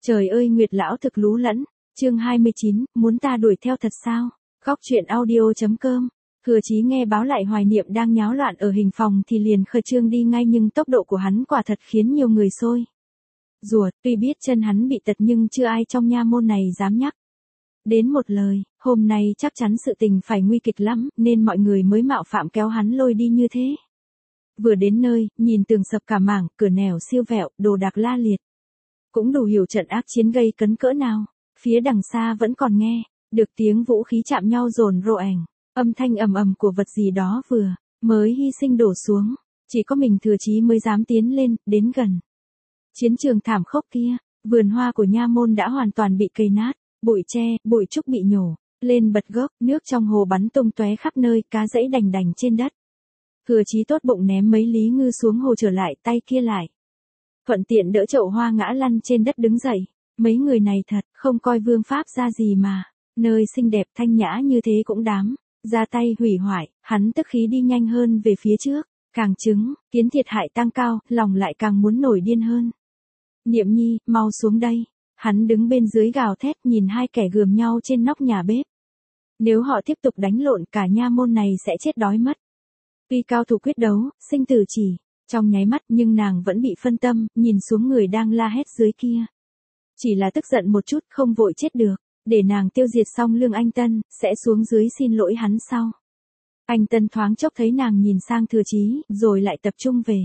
Trời ơi Nguyệt lão thực lú lẫn, chương 29, muốn ta đuổi theo thật sao? Góc truyện audio.com. Thừa Chí nghe báo lại Hoài Niệm đang nháo loạn ở hình phòng thì liền khởi trương đi ngay, nhưng tốc độ của hắn quả thật khiến nhiều người sôi ruột. Tuy biết chân hắn bị tật nhưng chưa ai trong nha môn này dám nhắc đến một lời. Hôm nay chắc chắn sự tình phải nguy kịch lắm, nên mọi người mới mạo phạm kéo hắn lôi đi như thế. Vừa đến nơi, nhìn tường sập cả mảng, cửa nẻo siêu vẹo, đồ đạc la liệt. Cũng đủ hiểu trận ác chiến gây cấn cỡ nào. Phía đằng xa vẫn còn nghe được tiếng vũ khí chạm nhau rồn rộ ảnh, âm thanh ầm ầm của vật gì đó vừa mới hy sinh đổ xuống. Chỉ có mình Thừa Chí mới dám tiến lên, đến gần. Chiến trường thảm khốc kia, vườn hoa của nha môn đã hoàn toàn bị cây nát, bụi tre, bụi trúc bị nhổ lên bật gốc, nước trong hồ bắn tung tóe khắp nơi, cá dẫy đành đành trên đất. Thừa Chí tốt bụng ném mấy lý ngư xuống hồ, trở lại tay kia lại thuận tiện đỡ chậu hoa ngã lăn trên đất đứng dậy. Mấy người này thật không coi vương pháp ra gì mà, nơi xinh đẹp thanh nhã như thế cũng dám ra tay hủy hoại. Hắn tức khí đi nhanh hơn về phía trước, càng chứng kiến thiệt hại tăng cao, lòng lại càng muốn nổi điên hơn. Niệm Nhi, mau xuống đây. Hắn đứng bên dưới gào thét, nhìn hai kẻ gườm nhau trên nóc nhà bếp. Nếu họ tiếp tục đánh lộn, cả nha môn này sẽ chết đói mất. Tuy cao thủ quyết đấu, sinh tử chỉ trong nháy mắt, nhưng nàng vẫn bị phân tâm, nhìn xuống người đang la hét dưới kia. Chỉ là tức giận một chút, không vội chết được. Để nàng tiêu diệt xong Lương Anh Tân, sẽ xuống dưới xin lỗi hắn sau. Anh Tân thoáng chốc thấy nàng nhìn sang Thừa Chí, rồi lại tập trung về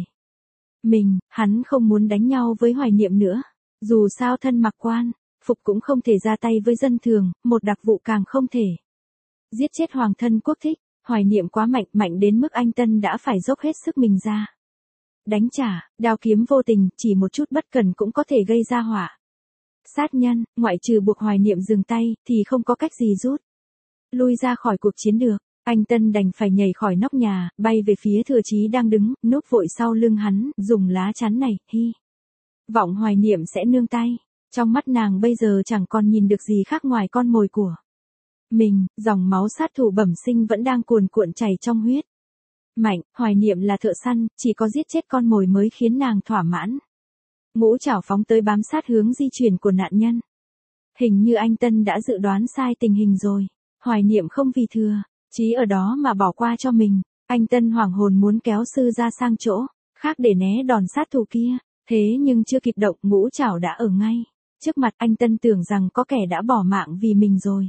mình. Hắn không muốn đánh nhau với Hoài Niệm nữa. Dù sao thân mặc quan phục cũng không thể ra tay với dân thường, một đặc vụ càng không thể giết chết hoàng thân quốc thích. Hoài Niệm quá mạnh, mạnh đến mức anh Tân đã phải dốc hết sức mình ra đánh trả. Đao kiếm vô tình, chỉ một chút bất cẩn cũng có thể gây ra họa sát nhân. Ngoại trừ buộc Hoài Niệm dừng tay, thì không có cách gì rút lui ra khỏi cuộc chiến được. Anh Tân đành phải nhảy khỏi nóc nhà, bay về phía Thừa Chí đang đứng núp vội sau lưng hắn, dùng lá chắn này, hy vọng Hoài Niệm sẽ nương tay. Trong mắt nàng bây giờ chẳng còn nhìn được gì khác ngoài con mồi của mình. Dòng máu sát thủ bẩm sinh vẫn đang cuồn cuộn chảy trong huyết mạnh. Hoài Niệm là thợ săn, chỉ có giết chết con mồi mới khiến nàng thỏa mãn. Ngũ chảo phóng tới, bám sát hướng di chuyển của nạn nhân. Hình như anh Tân đã dự đoán sai tình hình rồi. Hoài Niệm không vì Thừa Chí ở đó mà bỏ qua cho mình. Anh Tân hoảng hồn muốn kéo sư ra sang chỗ khác để né đòn sát thủ kia. Thế nhưng chưa kịp động, ngũ chảo đã ở ngay trước mặt. Anh Tân tưởng rằng có kẻ đã bỏ mạng vì mình rồi.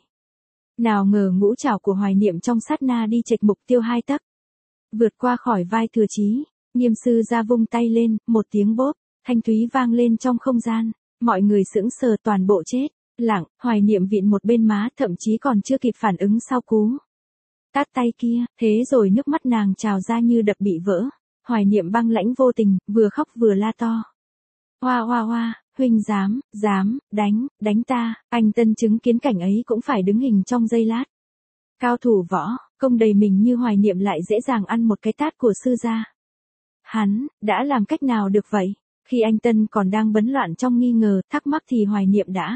Nào ngờ ngũ chảo của Hoài Niệm trong sát na đi chệch mục tiêu 2 tấc, vượt qua khỏi vai Thừa Chí. Nghiêm sư ra vung tay lên, một tiếng bốp thanh thúy vang lên trong không gian. Mọi người sững sờ, toàn bộ chết lặng. Hoài Niệm vịn một bên má, thậm chí còn chưa kịp phản ứng sau cú tát tay kia. Thế rồi nước mắt nàng trào ra như đập bị vỡ. Hoài Niệm băng lãnh vô tình, vừa khóc vừa la to. Hoa hoa hoa, huynh dám đánh ta. Anh Tân chứng kiến cảnh ấy cũng phải đứng hình trong giây lát. Cao thủ võ công đầy mình như Hoài Niệm lại dễ dàng ăn một cái tát của sư gia. Hắn đã làm cách nào được vậy? Khi anh Tân còn đang bấn loạn trong nghi ngờ, thắc mắc thì Hoài Niệm đã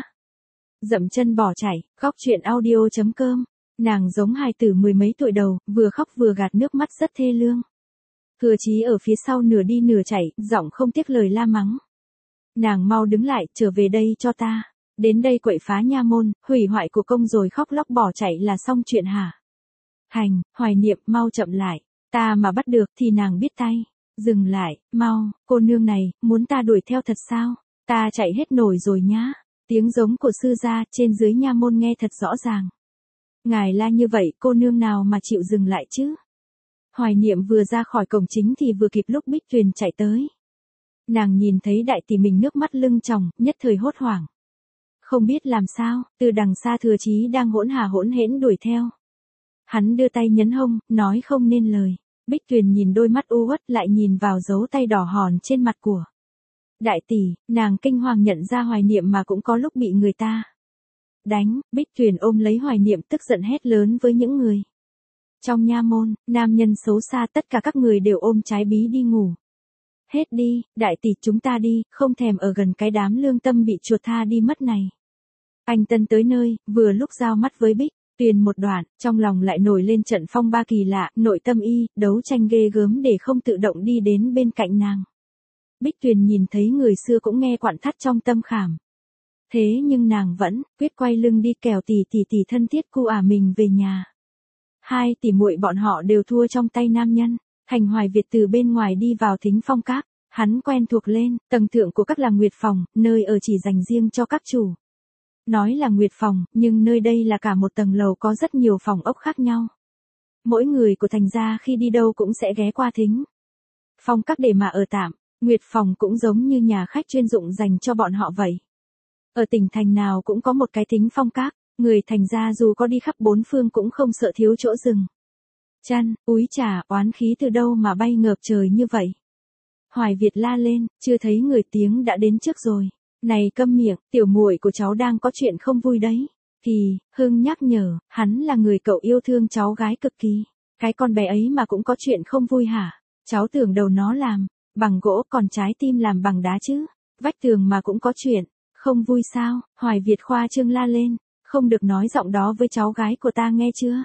dậm chân bỏ chạy. Góc truyện audio.com. Nàng giống hài tử mười mấy tuổi đầu, vừa khóc vừa gạt nước mắt rất thê lương. Thừa Chí ở phía sau nửa đi nửa chạy, giọng không tiếc lời la mắng. Nàng mau đứng lại, trở về đây cho ta. Đến đây quậy phá nha môn, hủy hoại của công rồi khóc lóc bỏ chạy là xong chuyện hả? Hành, Hoài Niệm, mau chậm lại. Ta mà bắt được thì nàng biết tay. Dừng lại, mau, cô nương này, muốn ta đuổi theo thật sao? Ta chạy hết nổi rồi nhá. Tiếng giống của sư gia trên dưới nha môn nghe thật rõ ràng. Ngài la như vậy, cô nương nào mà chịu dừng lại chứ? Hoài Niệm vừa ra khỏi cổng chính thì vừa kịp lúc Bích Tuyền chạy tới. Nàng nhìn thấy đại tỷ mình nước mắt lưng tròng, nhất thời hốt hoảng. Không biết làm sao, từ đằng xa Thừa Chí đang hỗn hển đuổi theo. Hắn đưa tay nhấn hông, nói không nên lời. Bích Tuyền nhìn đôi mắt u uất, lại nhìn vào dấu tay đỏ hòn trên mặt của đại tỷ. Nàng kinh hoàng nhận ra Hoài Niệm mà cũng có lúc bị người ta đánh. Bích Tuyền ôm lấy Hoài Niệm, tức giận hét lớn với những người trong nha môn. Nam nhân xấu xa, tất cả các người đều ôm trái bí đi ngủ hết đi. Đại tỷ, chúng ta đi, không thèm ở gần cái đám lương tâm bị chuột tha đi mất này. Anh Tân tới nơi, vừa lúc giao mắt với Bích Tuyền một đoạn, trong lòng lại nổi lên trận phong ba kỳ lạ. Nội tâm y đấu tranh ghê gớm để không tự động đi đến bên cạnh nàng. Bích Tuyền nhìn thấy người xưa cũng nghe quặn thắt trong tâm khảm. Thế nhưng nàng vẫn quyết quay lưng đi kẻo tỷ thân thiết cu mình về nhà. Hai tỷ muội bọn họ đều thua trong tay nam nhân. Thành Hoài Việt từ bên ngoài đi vào Thính Phong Các, hắn quen thuộc lên, tầng thượng của các là Nguyệt Phòng, nơi ở chỉ dành riêng cho các chủ. Nói là Nguyệt Phòng, nhưng nơi đây là cả một tầng lầu có rất nhiều phòng ốc khác nhau. Mỗi người của Thành gia khi đi đâu cũng sẽ ghé qua Thính Phong Các để mà ở tạm, Nguyệt Phòng cũng giống như nhà khách chuyên dụng dành cho bọn họ vậy. Ở tỉnh thành nào cũng có một cái Thính Phong Các, người Thành gia dù có đi khắp bốn phương cũng không sợ thiếu chỗ dừng. Chăn, úi chà, oán khí từ đâu mà bay ngợp trời như vậy. Hoài Việt la lên, chưa thấy người tiếng đã đến trước rồi. Này câm miệng, tiểu muội của cháu đang có chuyện không vui đấy. Thì, Hưng nhắc nhở, hắn là người cậu yêu thương cháu gái cực kỳ. Cái con bé ấy mà cũng có chuyện không vui hả? Cháu tưởng đầu nó làm bằng gỗ còn trái tim làm bằng đá chứ. Vách tường mà cũng có chuyện, không vui sao? Hoài Việt khoa trương la lên, không được nói giọng đó với cháu gái của ta nghe chưa?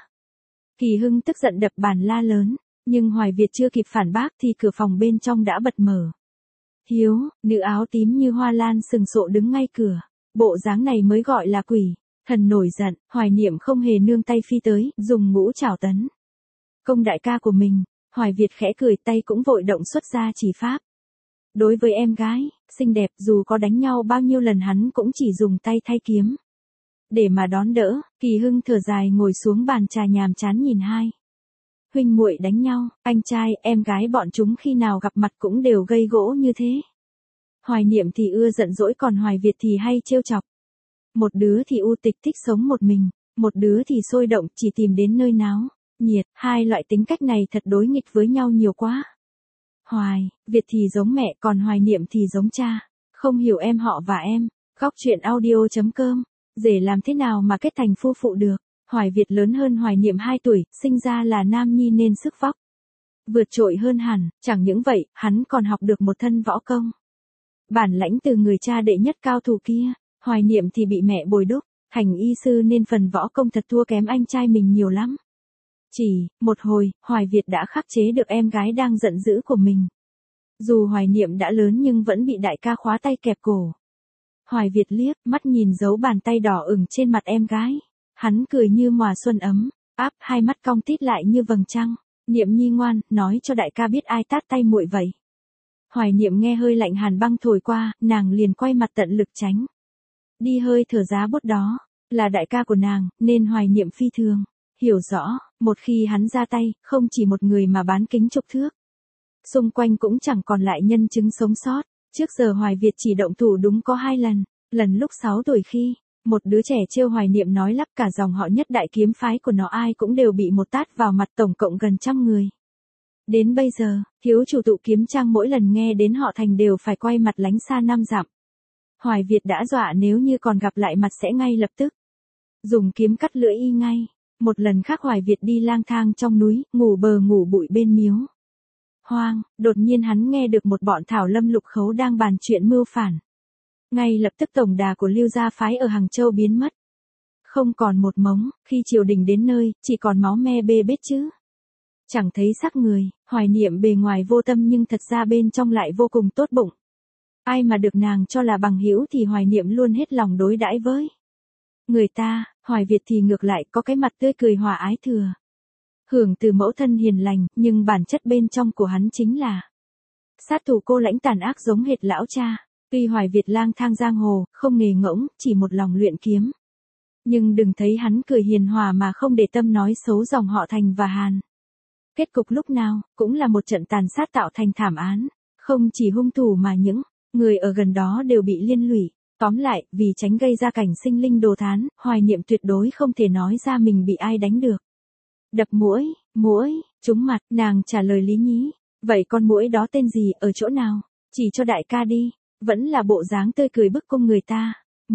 Kỳ Hưng tức giận đập bàn la lớn, nhưng Hoài Việt chưa kịp phản bác thì cửa phòng bên trong đã bật mở. Hiếu, nữ áo tím như hoa lan sừng sộ đứng ngay cửa, bộ dáng này mới gọi là quỷ. Thần nổi giận, Hoài Niệm không hề nương tay phi tới, dùng ngũ trảo tấn công đại ca của mình. Hoài Việt khẽ cười, tay cũng vội động xuất ra chỉ pháp. Đối với em gái xinh đẹp, dù có đánh nhau bao nhiêu lần hắn cũng chỉ dùng tay thay kiếm để mà đón đỡ. Kỳ Hưng thở dài ngồi xuống bàn trà nhàm chán nhìn hai huynh muội đánh nhau, anh trai, em gái bọn chúng khi nào gặp mặt cũng đều gây gỗ như thế. Hoài Niệm thì ưa giận dỗi, còn Hoài Việt thì hay trêu chọc. Một đứa thì u tịch thích sống một mình, một đứa thì sôi động chỉ tìm đến nơi náo nhiệt, hai loại tính cách này thật đối nghịch với nhau nhiều quá. Hoài Việt thì giống mẹ, còn Hoài Niệm thì giống cha, không hiểu em họ và em. Góc truyện audio.com, dễ làm thế nào mà kết thành phu phụ được. Hoài Việt lớn hơn Hoài Niệm 2 tuổi, sinh ra là nam nhi nên sức vóc vượt trội hơn hẳn, chẳng những vậy, hắn còn học được một thân võ công. Bản lãnh từ người cha đệ nhất cao thủ kia. Hoài Niệm thì bị mẹ bồi đúc thành y sư nên phần võ công thật thua kém anh trai mình nhiều lắm. Chỉ một hồi, Hoài Việt đã khắc chế được em gái đang giận dữ của mình. Dù Hoài Niệm đã lớn nhưng vẫn bị đại ca khóa tay kẹp cổ. Hoài Việt liếc mắt nhìn dấu bàn tay đỏ ửng trên mặt em gái. Hắn cười như mùa xuân ấm áp, hai mắt cong tít lại như vầng trăng. Niệm nhi ngoan, nói cho đại ca biết ai tát tay muội vậy. Hoài Niệm nghe hơi lạnh hàn băng thổi qua, nàng liền quay mặt tận lực tránh đi hơi thở giá bút đó. Là đại ca của nàng, nên Hoài Niệm phi thường hiểu rõ, một khi hắn ra tay, không chỉ một người mà bán kính chục thước. Xung quanh cũng chẳng còn lại nhân chứng sống sót. Trước giờ Hoài Việt chỉ động thủ đúng có 2 lần. Lần lúc 6 tuổi khi một đứa trẻ trêu Hoài Niệm nói lắp cả dòng họ Nhất đại kiếm phái của nó ai cũng đều bị một tát vào mặt, tổng cộng gần 100 người. Đến bây giờ, thiếu chủ tụ kiếm trang mỗi lần nghe đến họ Thành đều phải quay mặt lánh xa 5 dặm. Hoài Việt đã dọa nếu như còn gặp lại mặt sẽ ngay lập tức dùng kiếm cắt lưỡi y ngay. Một lần khác Hoài Việt đi lang thang trong núi, ngủ bờ ngủ bụi bên miếu hoang, đột nhiên hắn nghe được một bọn Thảo Lâm Lục Khấu đang bàn chuyện mưu phản. Ngay lập tức tổng đà của Lưu gia phái ở Hàng Châu biến mất. Không còn một mống, khi triều đình đến nơi, chỉ còn máu me bê bết chứ. Chẳng thấy xác người. Hoài Niệm bề ngoài vô tâm nhưng thật ra bên trong lại vô cùng tốt bụng. Ai mà được nàng cho là bằng hữu thì Hoài Niệm luôn hết lòng đối đãi với người ta. Hoài Việt thì ngược lại có cái mặt tươi cười hòa ái thừa hưởng từ mẫu thân hiền lành, nhưng bản chất bên trong của hắn chính là sát thủ cô lãnh tàn ác giống hệt lão cha. Tuy Hoài Việt lang thang giang hồ, không nghề ngỗng, chỉ một lòng luyện kiếm. Nhưng đừng thấy hắn cười hiền hòa mà không để tâm nói xấu dòng họ Thành và Hàn. Kết cục lúc nào, cũng là một trận tàn sát tạo thành thảm án. Không chỉ hung thủ mà những người ở gần đó đều bị liên lụy. Tóm lại, vì tránh gây ra cảnh sinh linh đồ thán, Hoài Niệm tuyệt đối không thể nói ra mình bị ai đánh được. Đập muỗi, trúng mặt, nàng trả lời Lý Nhí. Vậy con muỗi đó tên gì, ở chỗ nào? Chỉ cho đại ca đi. Vẫn là bộ dáng tươi cười bức cung người ta.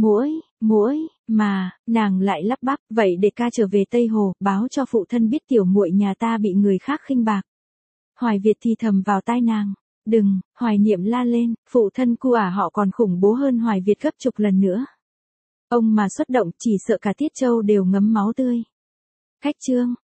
Muỗi, mà, nàng lại lắp bắp, vậy để ca trở về Tây Hồ, báo cho phụ thân biết tiểu muội nhà ta bị người khác khinh bạc. Hoài Việt thì thầm vào tai nàng. Đừng, Hoài Niệm la lên, phụ thân cu họ còn khủng bố hơn Hoài Việt gấp chục lần nữa. Ông mà xuất động chỉ sợ cả Tiết Châu đều ngấm máu tươi. Khách chương.